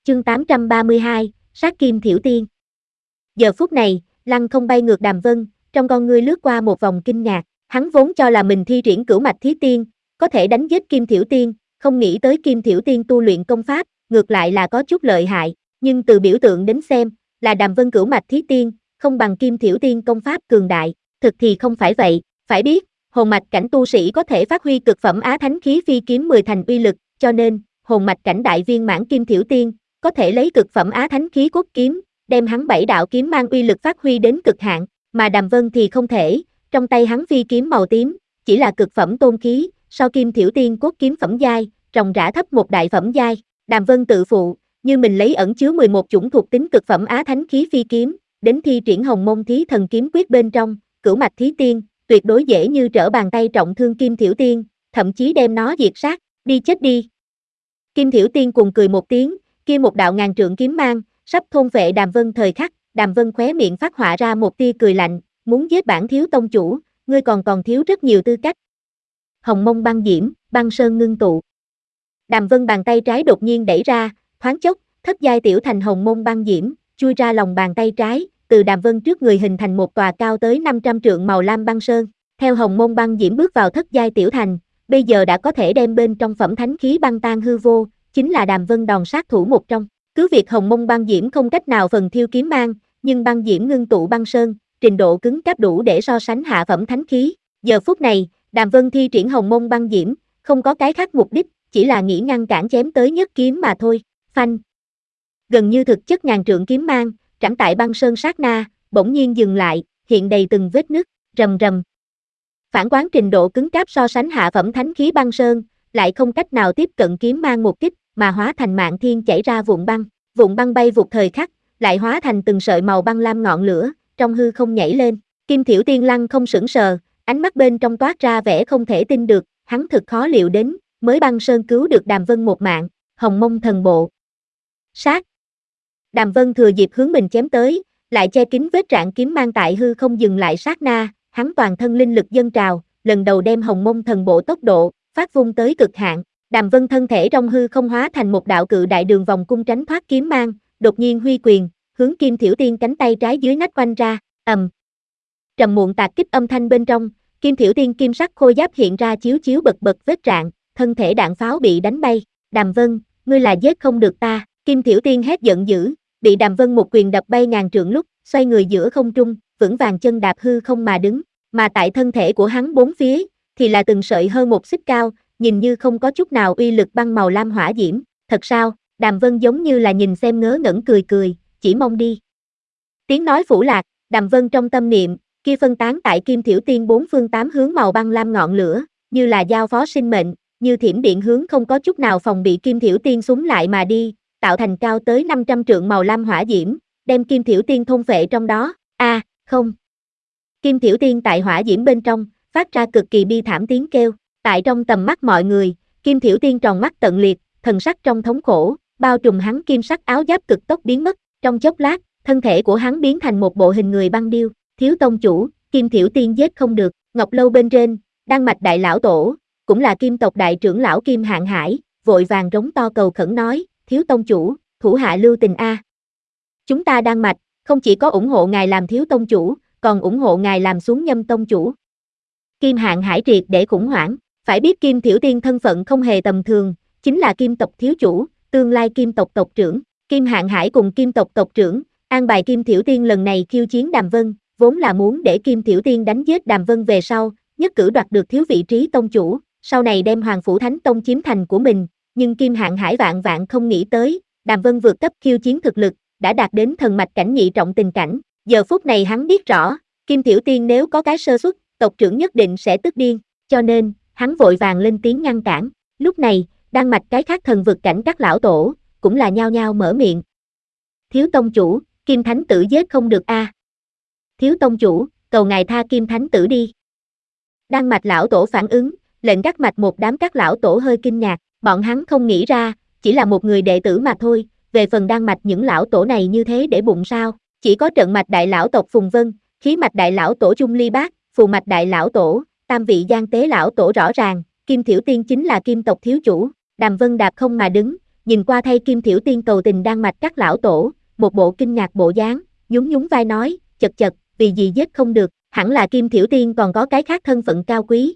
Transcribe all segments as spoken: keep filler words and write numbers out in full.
Chương tám trăm ba mươi hai, sát kim thiểu tiên. Giờ phút này, lăng không bay ngược Đàm Vân, trong con ngươi lướt qua một vòng kinh ngạc, hắn vốn cho là mình thi triển cửu mạch thí tiên, có thể đánh giết kim thiểu tiên, không nghĩ tới kim thiểu tiên tu luyện công pháp, ngược lại là có chút lợi hại, nhưng từ biểu tượng đến xem, là Đàm Vân cửu mạch thí tiên, không bằng kim thiểu tiên công pháp cường đại, thực thì không phải vậy, phải biết, hồn mạch cảnh tu sĩ có thể phát huy cực phẩm á thánh khí phi kiếm mười thành uy lực, cho nên, hồn mạch cảnh đại viên mãn kim thiểu tiên, có thể lấy cực phẩm á thánh khí cốt kiếm, đem hắn bảy đạo kiếm mang uy lực phát huy đến cực hạn, mà Đàm Vân thì không thể, trong tay hắn phi kiếm màu tím, chỉ là cực phẩm tôn khí, so kim thiểu tiên cốt kiếm phẩm giai, ròng rã thấp một đại phẩm giai, Đàm Vân tự phụ, như mình lấy ẩn chứa mười một chủng thuộc tính cực phẩm á thánh khí phi kiếm, đến thi triển hồng môn thí thần kiếm quyết bên trong, cửu mạch thí tiên, tuyệt đối dễ như trở bàn tay trọng thương kim thiểu tiên, thậm chí đem nó diệt sát, đi chết đi. Kim thiểu tiên cùng cười một tiếng, kia một đạo ngàn trượng kiếm mang, sắp thôn vệ Đàm Vân thời khắc, Đàm Vân khóe miệng phát họa ra một tia cười lạnh, muốn giết bản thiếu tông chủ, ngươi còn còn thiếu rất nhiều tư cách. Hồng mông băng diễm, băng sơn ngưng tụ. Đàm Vân bàn tay trái đột nhiên đẩy ra, thoáng chốc, thất giai tiểu thành hồng mông băng diễm, chui ra lòng bàn tay trái, từ Đàm Vân trước người hình thành một tòa cao tới năm trăm trượng màu lam băng sơn. Theo hồng mông băng diễm bước vào thất giai tiểu thành, bây giờ đã có thể đem bên trong phẩm thánh khí băng tan hư vô, chính là Đàm Vân đòn sát thủ một trong. Cứ việc hồng mông băng diễm không cách nào phần thiêu kiếm mang, nhưng băng diễm ngưng tụ băng sơn, trình độ cứng cáp đủ để so sánh hạ phẩm thánh khí. Giờ phút này, Đàm Vân thi triển hồng mông băng diễm, không có cái khác mục đích, chỉ là nghĩ ngăn cản chém tới nhất kiếm mà thôi. Phanh. Gần như thực chất ngàn trượng kiếm mang, trảm tại băng sơn sát na, bỗng nhiên dừng lại, hiện đầy từng vết nứt, rầm rầm. Phản quán trình độ cứng cáp so sánh hạ phẩm thánh khí băng sơn, lại không cách nào tiếp cận kiếm mang một kích, mà hóa thành mạn thiên chảy ra vụn băng, vụn băng bay vụt thời khắc, lại hóa thành từng sợi màu băng lam ngọn lửa, trong hư không nhảy lên. Kim thiểu tiên lăng không sững sờ, ánh mắt bên trong toát ra vẻ không thể tin được, hắn thực khó liệu đến, mới băng sơn cứu được Đàm Vân một mạng, hồng mông thần bộ. Sát. Đàm Vân thừa dịp hướng mình chém tới, lại che kín vết rạn kiếm mang tại hư không dừng lại sát na, hắn toàn thân linh lực dâng trào, lần đầu đem hồng mông thần bộ tốc độ, phát vung tới cực hạn. Đàm Vân thân thể trong hư không hóa thành một đạo cự đại đường vòng cung tránh thoát kiếm mang, đột nhiên huy quyền, hướng kim thiểu tiên cánh tay trái dưới nách oanh ra, ầm. Trầm muộn tạc kích âm thanh bên trong, kim thiểu tiên kim sắc khôi giáp hiện ra chiếu chiếu bật bật vết rạn, thân thể đạn pháo bị đánh bay. Đàm Vân, ngươi là giết không được ta, kim thiểu tiên hét giận dữ, bị Đàm Vân một quyền đập bay ngàn trượng lúc, xoay người giữa không trung, vững vàng chân đạp hư không mà đứng, mà tại thân thể của hắn bốn phía, thì là từng sợi hơn một xích cao, nhìn như không có chút nào uy lực băng màu lam hỏa diễm, thật sao? Đàm Vân giống như là nhìn xem ngớ ngẩn cười cười, chỉ mong đi. Tiếng nói phủ lạc, Đàm Vân trong tâm niệm, kia phân tán tại kim thiểu tiên bốn phương tám hướng màu băng lam ngọn lửa, như là giao phó sinh mệnh, như thiểm điện hướng không có chút nào phòng bị kim thiểu tiên súng lại mà đi, tạo thành cao tới năm trăm trượng màu lam hỏa diễm, đem kim thiểu tiên thôn phệ trong đó. A, à, không. Kim thiểu tiên tại hỏa diễm bên trong, phát ra cực kỳ bi thảm tiếng kêu, tại trong tầm mắt mọi người, kim thiểu tiên tròn mắt tận liệt, thần sắc trong thống khổ, bao trùm hắn kim sắc áo giáp cực tốc biến mất, trong chốc lát, thân thể của hắn biến thành một bộ hình người băng điêu, thiếu tông chủ, kim thiểu tiên giết không được. Ngọc lâu bên trên, Đan Mạch đại lão tổ, cũng là kim tộc đại trưởng lão Kim Hạng Hải, vội vàng rống to cầu khẩn nói, thiếu tông chủ, thủ hạ lưu tình a. Chúng ta Đan Mạch, không chỉ có ủng hộ ngài làm thiếu tông chủ, còn ủng hộ ngài làm xuống nhâm tông chủ. Kim Hạng Hải triệt để khủng hoảng, phải biết Kim Thiểu Tiên thân phận không hề tầm thường, chính là kim tộc thiếu chủ, tương lai kim tộc tộc trưởng. Kim Hạng Hải cùng kim tộc tộc trưởng, an bài Kim Thiểu Tiên lần này khiêu chiến Đàm Vân, vốn là muốn để Kim Thiểu Tiên đánh giết Đàm Vân về sau, nhất cử đoạt được thiếu vị trí tông chủ, sau này đem Hoàng Phủ Thánh Tông chiếm thành của mình, nhưng Kim Hạng Hải vạn vạn không nghĩ tới, Đàm Vân vượt cấp khiêu chiến thực lực, đã đạt đến thần mạch cảnh nhị trọng tình cảnh, giờ phút này hắn biết rõ, Kim Thiểu Tiên nếu có cái sơ suất, tộc trưởng nhất định sẽ tức điên, cho nên, hắn vội vàng lên tiếng ngăn cản. Lúc này, Đan Mạch cái khác thần vực cảnh các lão tổ, cũng là nhao nhao mở miệng. Thiếu tông chủ, Kim Thánh Tử giết không được a. À. Thiếu tông chủ, cầu ngài tha Kim Thánh Tử đi. Đan Mạch lão tổ phản ứng, lệnh các mạch một đám các lão tổ hơi kinh ngạc, bọn hắn không nghĩ ra, chỉ là một người đệ tử mà thôi, về phần Đan Mạch những lão tổ này như thế để bụng sao, chỉ có trận mạch đại lão tộc Phùng Vân, khí mạch đại lão tổ Trung Ly Bác, phù mạch đại lão tổ, tam vị giang tế lão tổ rõ ràng, Kim Thiểu Tiên chính là kim tộc thiếu chủ. Đàm Vân đạp không mà đứng, nhìn qua thay Kim Thiểu Tiên cầu tình Đan Mạch các lão tổ, một bộ kinh ngạc bộ dáng, nhún nhún vai nói, chật chật, vì gì giết không được, hẳn là Kim Thiểu Tiên còn có cái khác thân phận cao quý.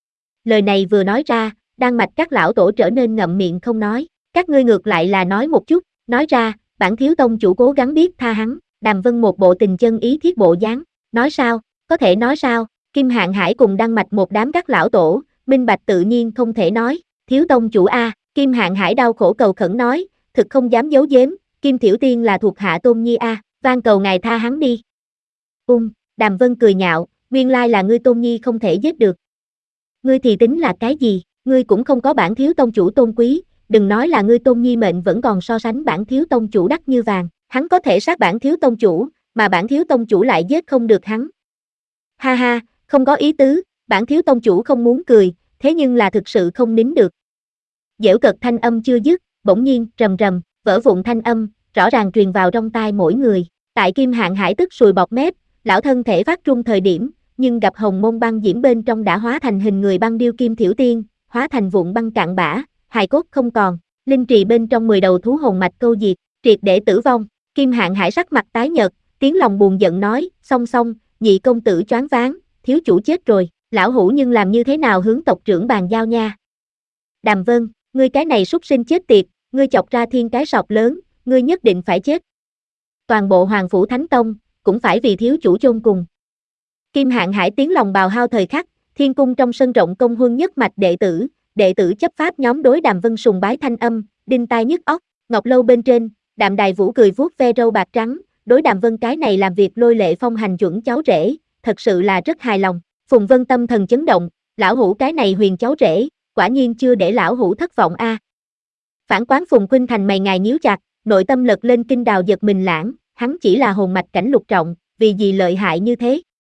Lời này vừa nói ra, Đan Mạch các lão tổ trở nên ngậm miệng không nói, các ngươi ngược lại là nói một chút, nói ra, bản thiếu tông chủ cố gắng biết tha hắn, Đàm Vân một bộ tình chân ý thiết bộ dáng, nói sao, có thể nói sao, Kim Hạng Hải cùng Đan Mạch một đám các lão tổ, minh bạch tự nhiên không thể nói, thiếu tông chủ a, Kim Hạng Hải đau khổ cầu khẩn nói, thực không dám giấu giếm, Kim Thiểu Tiên là thuộc hạ Tôn Nhi a, van cầu ngài tha hắn đi. Ung, Đàm Vân cười nhạo, nguyên lai là ngươi Tôn Nhi không thể giết được. Ngươi thì tính là cái gì, ngươi cũng không có bản thiếu tông chủ tôn quý, đừng nói là ngươi Tôn Nhi mệnh vẫn còn so sánh bản thiếu tông chủ đắt như vàng, hắn có thể sát bản thiếu tông chủ, mà bản thiếu tông chủ lại giết không được hắn. Ha ha, không có ý tứ, bản thiếu tông chủ không muốn cười, thế nhưng là thực sự không nín được. Giễu cợt thanh âm chưa dứt, bỗng nhiên, rầm rầm, vỡ vụn thanh âm, rõ ràng truyền vào trong tai mỗi người. Tại Kim Hạng Hải tức sùi bọt mép, lão thân thể phát trung thời điểm, nhưng gặp hồng môn băng diễm bên trong đã hóa thành hình người băng điêu Kim Thiểu Tiên, hóa thành vụn băng cạn bã, hài cốt không còn, linh trì bên trong mười đầu thú hồn mạch câu diệt, triệt để tử vong. Kim Hạng Hải sắc mặt tái nhợt, tiếng lòng buồn giận nói, song song, nhị công tử choáng váng, thiếu chủ chết rồi, lão hủ nhưng làm như thế nào hướng tộc trưởng bàn giao nha. Đàm Vân, ngươi cái này súc sinh chết tiệt, ngươi chọc ra thiên cái sọt lớn, ngươi nhất định phải chết. Toàn bộ Hoàng Phủ Thánh Tông, cũng phải vì thiếu chủ chôn cùng. Kim Hạng Hải tiếng lòng bào hao thời khắc, thiên cung trong sân rộng công huân nhất mạch đệ tử, đệ tử chấp pháp nhóm đối Đàm Vân sùng bái thanh âm, đinh tai nhức óc, ngọc lâu bên trên, Đàm Đài Vũ cười vuốt ve râu bạc trắng, đối Đàm Vân cái này làm việc lôi lệ phong hành chuẩn cháu rể, thật sự là rất hài lòng. Phùng Vân tâm thần chấn động, lão hủ cái này huyền cháu rể, quả nhiên chưa để lão hủ thất vọng a. À. Phản quán Phùng Khuynh Thành mày ngài nhíu chặt, nội tâm lật lên kinh đào giật mình lãng, hắn chỉ là hồn mạch cảnh lục trọng, vì gì lợi hại như thế?